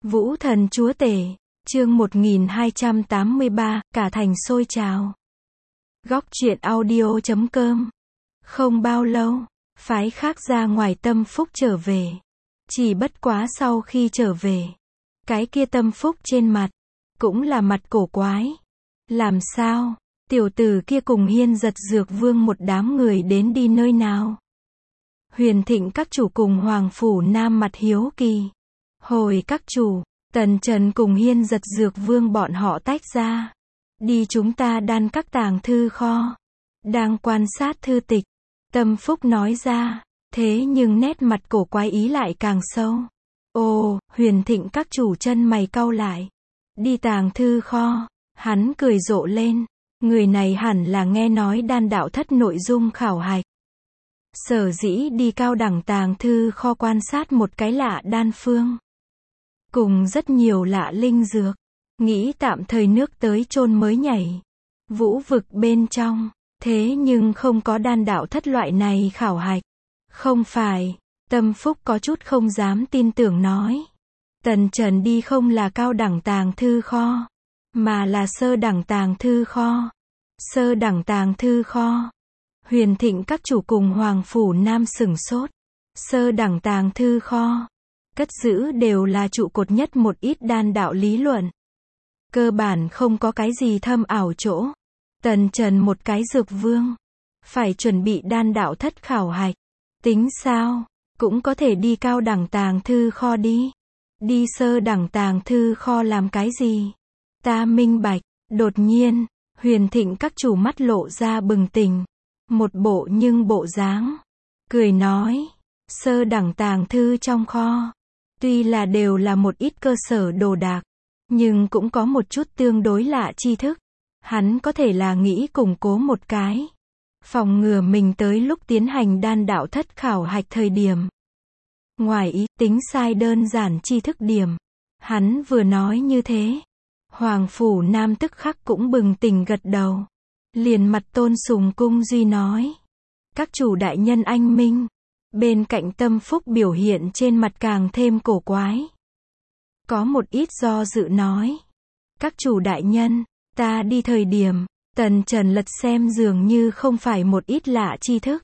Vũ thần chúa tể, chương 1283, cả thành sôi trào. Góc truyện audio.com. Không bao lâu, phái khác ra ngoài Tâm Phúc trở về. Chỉ bất quá sau khi trở về, cái kia Tâm Phúc trên mặt, cũng là mặt cổ quái. Làm sao, tiểu tử kia cùng Hiên Giật Dược Vương một đám người đến đi nơi nào? Huyền Thịnh các chủ cùng Hoàng Phủ Nam mặt hiếu kỳ. Hồi các chủ, Tần Trần cùng Hiên Giật Dược Vương bọn họ tách ra. Đi chúng ta đan các tàng thư kho. Đang quan sát thư tịch. Tâm Phúc nói ra. Thế nhưng nét mặt cổ quái ý lại càng sâu. Ồ, Huyền Thịnh các chủ chân mày cau lại. Đi tàng thư kho. Hắn cười rộ lên. Người này hẳn là nghe nói đan đạo thất nội dung khảo hạch. Sở dĩ đi cao đẳng tàng thư kho quan sát một cái lạ đan phương. Cùng rất nhiều lạ linh dược. Nghĩ tạm thời nước tới chôn mới nhảy. Vũ vực bên trong. Thế nhưng không có đan đạo thất loại này khảo hạch. Không phải. Tâm Phúc có chút không dám tin tưởng nói. Tần Trần đi không là cao đẳng tàng thư kho. Mà là sơ đẳng tàng thư kho. Sơ đẳng tàng thư kho. Huyền Thịnh các chủ cùng Hoàng Phủ Nam sửng sốt. Sơ đẳng tàng thư kho. Cất giữ đều là trụ cột nhất một ít đan đạo lý luận. Cơ bản không có cái gì thâm ảo chỗ. Tần Trần một cái dược vương. Phải chuẩn bị đan đạo thất khảo hạch. Tính sao? Cũng có thể đi cao đẳng tàng thư kho đi. Đi sơ đẳng tàng thư kho làm cái gì? Ta minh bạch. Đột nhiên, Huyền Thịnh các chủ mắt lộ ra bừng tỉnh. Một bộ nhưng bộ dáng. Cười nói. Sơ đẳng tàng thư trong kho. Tuy là đều là một ít cơ sở đồ đạc. Nhưng cũng có một chút tương đối lạ tri thức. Hắn có thể là nghĩ củng cố một cái. Phòng ngừa mình tới lúc tiến hành đan đạo thất khảo hạch thời điểm. Ngoài ý tính sai đơn giản tri thức điểm. Hắn vừa nói như thế. Hoàng Phủ Nam tức khắc cũng bừng tỉnh gật đầu. Liền mặt tôn sùng cung duy nói. Các chủ đại nhân anh minh. Bên cạnh Tâm Phúc biểu hiện trên mặt càng thêm cổ quái. Có một ít do dự nói. Các chủ đại nhân, ta đi thời điểm, Tần Trần lật xem dường như không phải một ít lạ tri thức.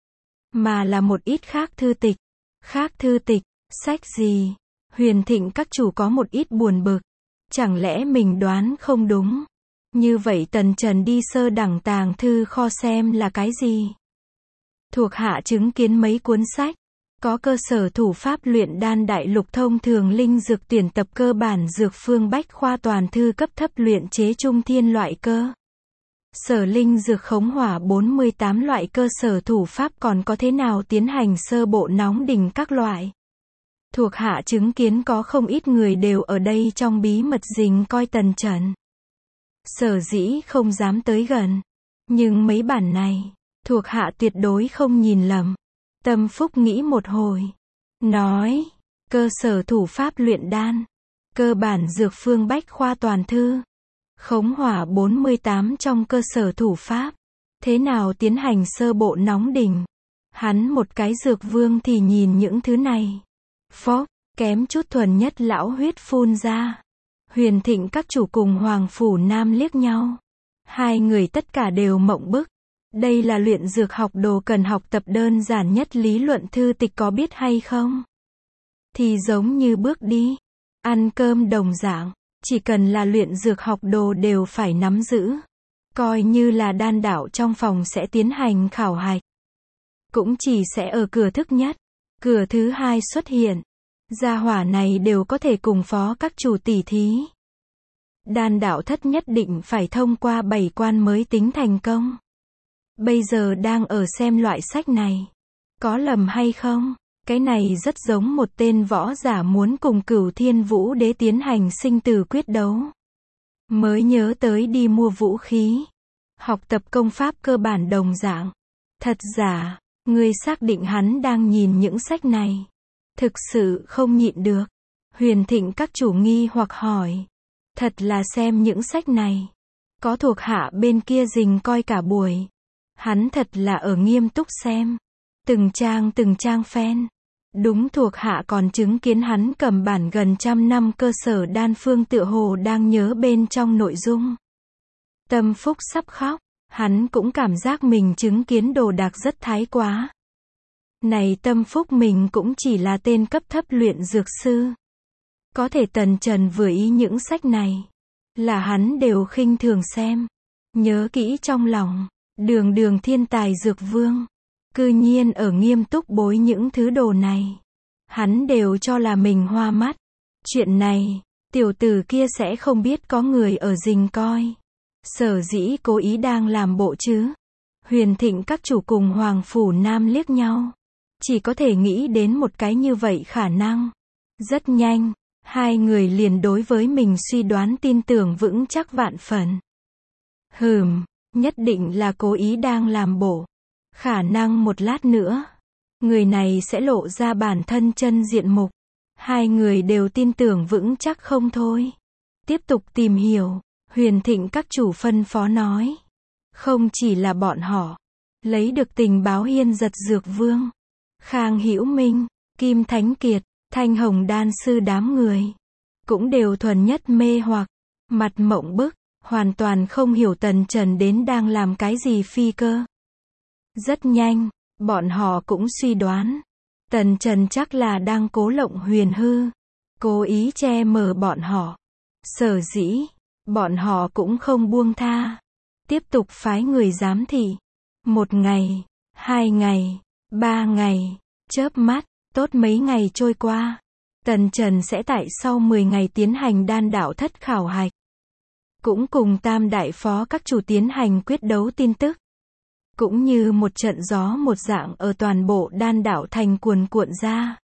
Mà là một ít khác thư tịch. Khác thư tịch, sách gì? Huyền Thịnh các chủ có một ít buồn bực. Chẳng lẽ mình đoán không đúng? Như vậy Tần Trần đi sơ đẳng tàng thư kho xem là cái gì? Thuộc hạ chứng kiến mấy cuốn sách. Có cơ sở thủ pháp luyện đan đại lục thông thường linh dược tuyển tập cơ bản dược phương bách khoa toàn thư cấp thấp luyện chế trung thiên loại cơ. Sở linh dược khống hỏa 48 loại cơ sở thủ pháp còn có thế nào tiến hành sơ bộ nóng đỉnh các loại. Thuộc hạ chứng kiến có không ít người đều ở đây trong bí mật rình coi Tần Trần. Sở dĩ không dám tới gần. Nhưng mấy bản này, thuộc hạ tuyệt đối không nhìn lầm. Tâm Phúc nghĩ một hồi. Nói, cơ sở thủ pháp luyện đan. Cơ bản dược phương bách khoa toàn thư. Khống hỏa 48 trong cơ sở thủ pháp. Thế nào tiến hành sơ bộ nóng đỉnh? Hắn một cái dược vương thì nhìn những thứ này. Phốc, kém chút thuần nhất lão huyết phun ra. Huyền Thịnh các chủ cùng Hoàng Phủ Nam liếc nhau. Hai người tất cả đều mộng bức. Đây là luyện dược học đồ cần học tập đơn giản nhất lý luận thư tịch có biết hay không? Thì giống như bước đi, ăn cơm đồng dạng, chỉ cần là luyện dược học đồ đều phải nắm giữ. Coi như là đan đạo trong phòng sẽ tiến hành khảo hạch. Cũng chỉ sẽ ở cửa thứ nhất, cửa thứ hai xuất hiện. Gia hỏa này đều có thể cùng phó các chủ tỉ thí. Đan đạo thất nhất định phải thông qua 7 quan mới tính thành công. Bây giờ đang ở xem loại sách này. Có lầm hay không? Cái này rất giống một tên võ giả muốn cùng Cửu Thiên Vũ Đế tiến hành sinh tử quyết đấu. Mới nhớ tới đi mua vũ khí. Học tập công pháp cơ bản đồng dạng. Thật giả, ngươi xác định hắn đang nhìn những sách này. Thực sự không nhịn được. Huyền Thịnh các chủ nghi hoặc hỏi. Thật là xem những sách này. Có thuộc hạ bên kia rình coi cả buổi. Hắn thật là ở nghiêm túc xem. Từng trang phen. Đúng thuộc hạ còn chứng kiến hắn cầm bản gần trăm năm cơ sở đan phương tựa hồ đang nhớ bên trong nội dung. Tâm Phúc sắp khóc, hắn cũng cảm giác mình chứng kiến đồ đạc rất thái quá. Này Tâm Phúc mình cũng chỉ là tên cấp thấp luyện dược sư. Có thể Tần Trần vừa ý những sách này, là hắn đều khinh thường xem. Nhớ kỹ trong lòng, đường thiên tài dược vương. Cư nhiên ở nghiêm túc bối những thứ đồ này. Hắn đều cho là mình hoa mắt. Chuyện này, tiểu tử kia sẽ không biết có người ở rình coi. Sở dĩ cố ý đang làm bộ chứ. Huyền Thịnh các chủ cùng Hoàng Phủ Nam liếc nhau. Chỉ có thể nghĩ đến một cái như vậy khả năng. Rất nhanh, hai người liền đối với mình suy đoán tin tưởng vững chắc vạn phần. Nhất định là cố ý đang làm bộ. Khả năng một lát nữa, người này sẽ lộ ra bản thân chân diện mục. Hai người đều tin tưởng vững chắc không thôi. Tiếp tục tìm hiểu, Huyền Thịnh các chủ phân phó nói. Không chỉ là bọn họ, lấy được tình báo Hiên Giật Dược Vương, Khang Hữu Minh, Kim Thánh Kiệt, Thanh Hồng Đan Sư đám người. Cũng đều thuần nhất mê hoặc, mặt mộng bức, hoàn toàn không hiểu Tần Trần đến đang làm cái gì phi cơ. Rất nhanh, bọn họ cũng suy đoán. Tần Trần chắc là đang cố lộng huyền hư. Cố ý che mờ bọn họ. Sở dĩ, bọn họ cũng không buông tha. Tiếp tục phái người giám thị. 1 ngày, 2 ngày, 3 ngày, chớp mắt, tốt mấy ngày trôi qua. Tần Trần sẽ tại sau 10 ngày tiến hành đan đạo thất khảo hạch. Cũng cùng tam đại phó các chủ tiến hành quyết đấu tin tức. Cũng như một trận gió một dạng ở toàn bộ đan đảo thành cuồn cuộn ra.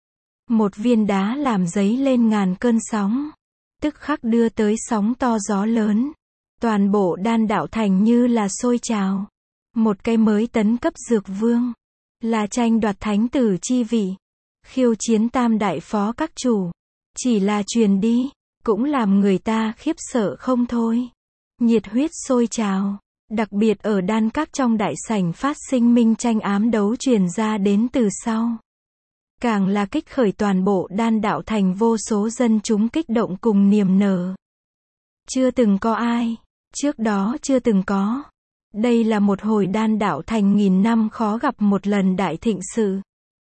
Một viên đá làm dấy lên ngàn cơn sóng. Tức khắc đưa tới sóng to gió lớn. Toàn bộ đan đảo thành như là sôi trào. Một cái mới tấn cấp dược vương. Là tranh đoạt thánh tử chi vị. Khiêu chiến tam đại phó các chủ. Chỉ là truyền đi, cũng làm người ta khiếp sợ không thôi. Nhiệt huyết sôi trào. Đặc biệt ở đan các trong đại sảnh phát sinh minh tranh ám đấu truyền ra đến từ sau. Càng là kích khởi toàn bộ đan đạo thành vô số dân chúng kích động cùng niềm nở. Chưa từng có ai, trước đó chưa từng có. Đây là một hồi đan đạo thành nghìn năm khó gặp một lần đại thịnh sự.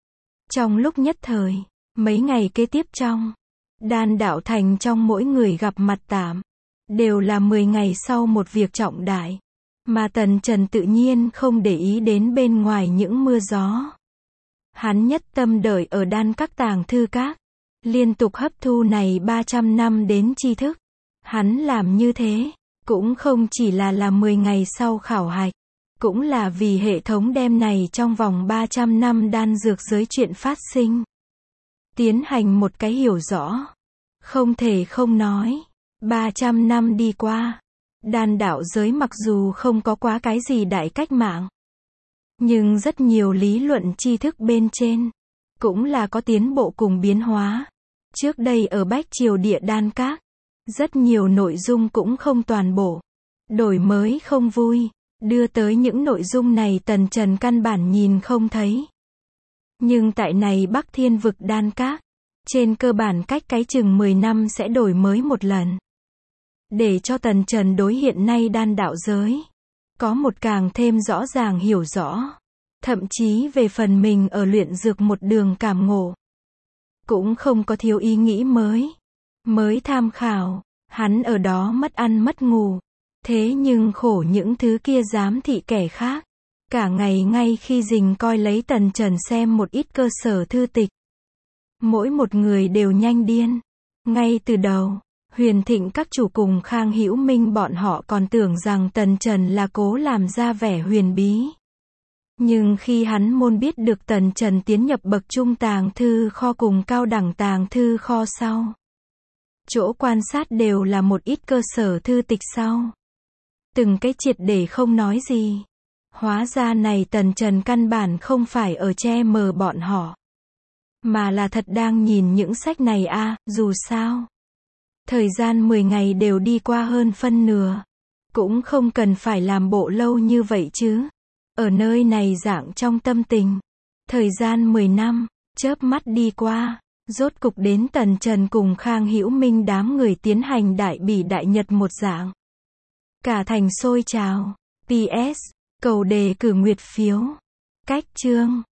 Trong lúc nhất thời, mấy ngày kế tiếp trong đan đạo thành trong mỗi người gặp mặt tạm, đều là 10 ngày sau một việc trọng đại. Mà Tần Trần tự nhiên không để ý đến bên ngoài những mưa gió. Hắn nhất tâm đợi ở đan các tàng thư các. Liên tục hấp thu này 300 năm đến tri thức. Hắn làm như thế, cũng không chỉ là 10 ngày sau khảo hạch. Cũng là vì hệ thống đem này trong vòng 300 năm đan dược giới chuyện phát sinh. Tiến hành một cái hiểu rõ. Không thể không nói. 300 năm đi qua. Đan đạo giới mặc dù không có quá cái gì đại cách mạng. Nhưng rất nhiều lý luận tri thức bên trên. Cũng là có tiến bộ cùng biến hóa. Trước đây ở Bách Triều Địa Đan Các. Rất nhiều nội dung cũng không toàn bộ. Đổi mới không vui. Đưa tới những nội dung này Tần Trần căn bản nhìn không thấy. Nhưng tại này Bắc Thiên Vực Đan Các. Trên cơ bản cách cái chừng 10 năm sẽ đổi mới một lần. Để cho Tần Trần đối hiện nay đan đạo giới. Có một càng thêm rõ ràng hiểu rõ. Thậm chí về phần mình ở luyện dược một đường cảm ngộ. Cũng không có thiếu ý nghĩ mới. Mới tham khảo. Hắn ở đó mất ăn mất ngủ. Thế nhưng khổ những thứ kia giám thị kẻ khác. Cả ngày ngay khi rình coi lấy Tần Trần xem một ít cơ sở thư tịch. Mỗi một người đều nhanh điên. Ngay từ đầu. Huyền Thịnh các chủ cùng Khang Hữu Minh bọn họ còn tưởng rằng Tần Trần là cố làm ra vẻ huyền bí. Nhưng khi hắn môn biết được Tần Trần tiến nhập bậc trung tàng thư kho cùng cao đẳng tàng thư kho sau. Chỗ quan sát đều là một ít cơ sở thư tịch sau. Từng cái triệt để không nói gì. Hóa ra này Tần Trần căn bản không phải ở che mờ bọn họ. Mà là thật đang nhìn những sách này dù sao. Thời gian 10 ngày đều đi qua hơn phân nửa. Cũng không cần phải làm bộ lâu như vậy chứ. Ở nơi này dạng trong tâm tình. Thời gian 10 năm, Chớp mắt đi qua, rốt cục đến Tần Trần cùng Khang Hữu Minh đám người tiến hành đại bỉ đại nhật một dạng. Cả thành sôi trào. PS, cầu đề cử nguyệt phiếu. Cách chương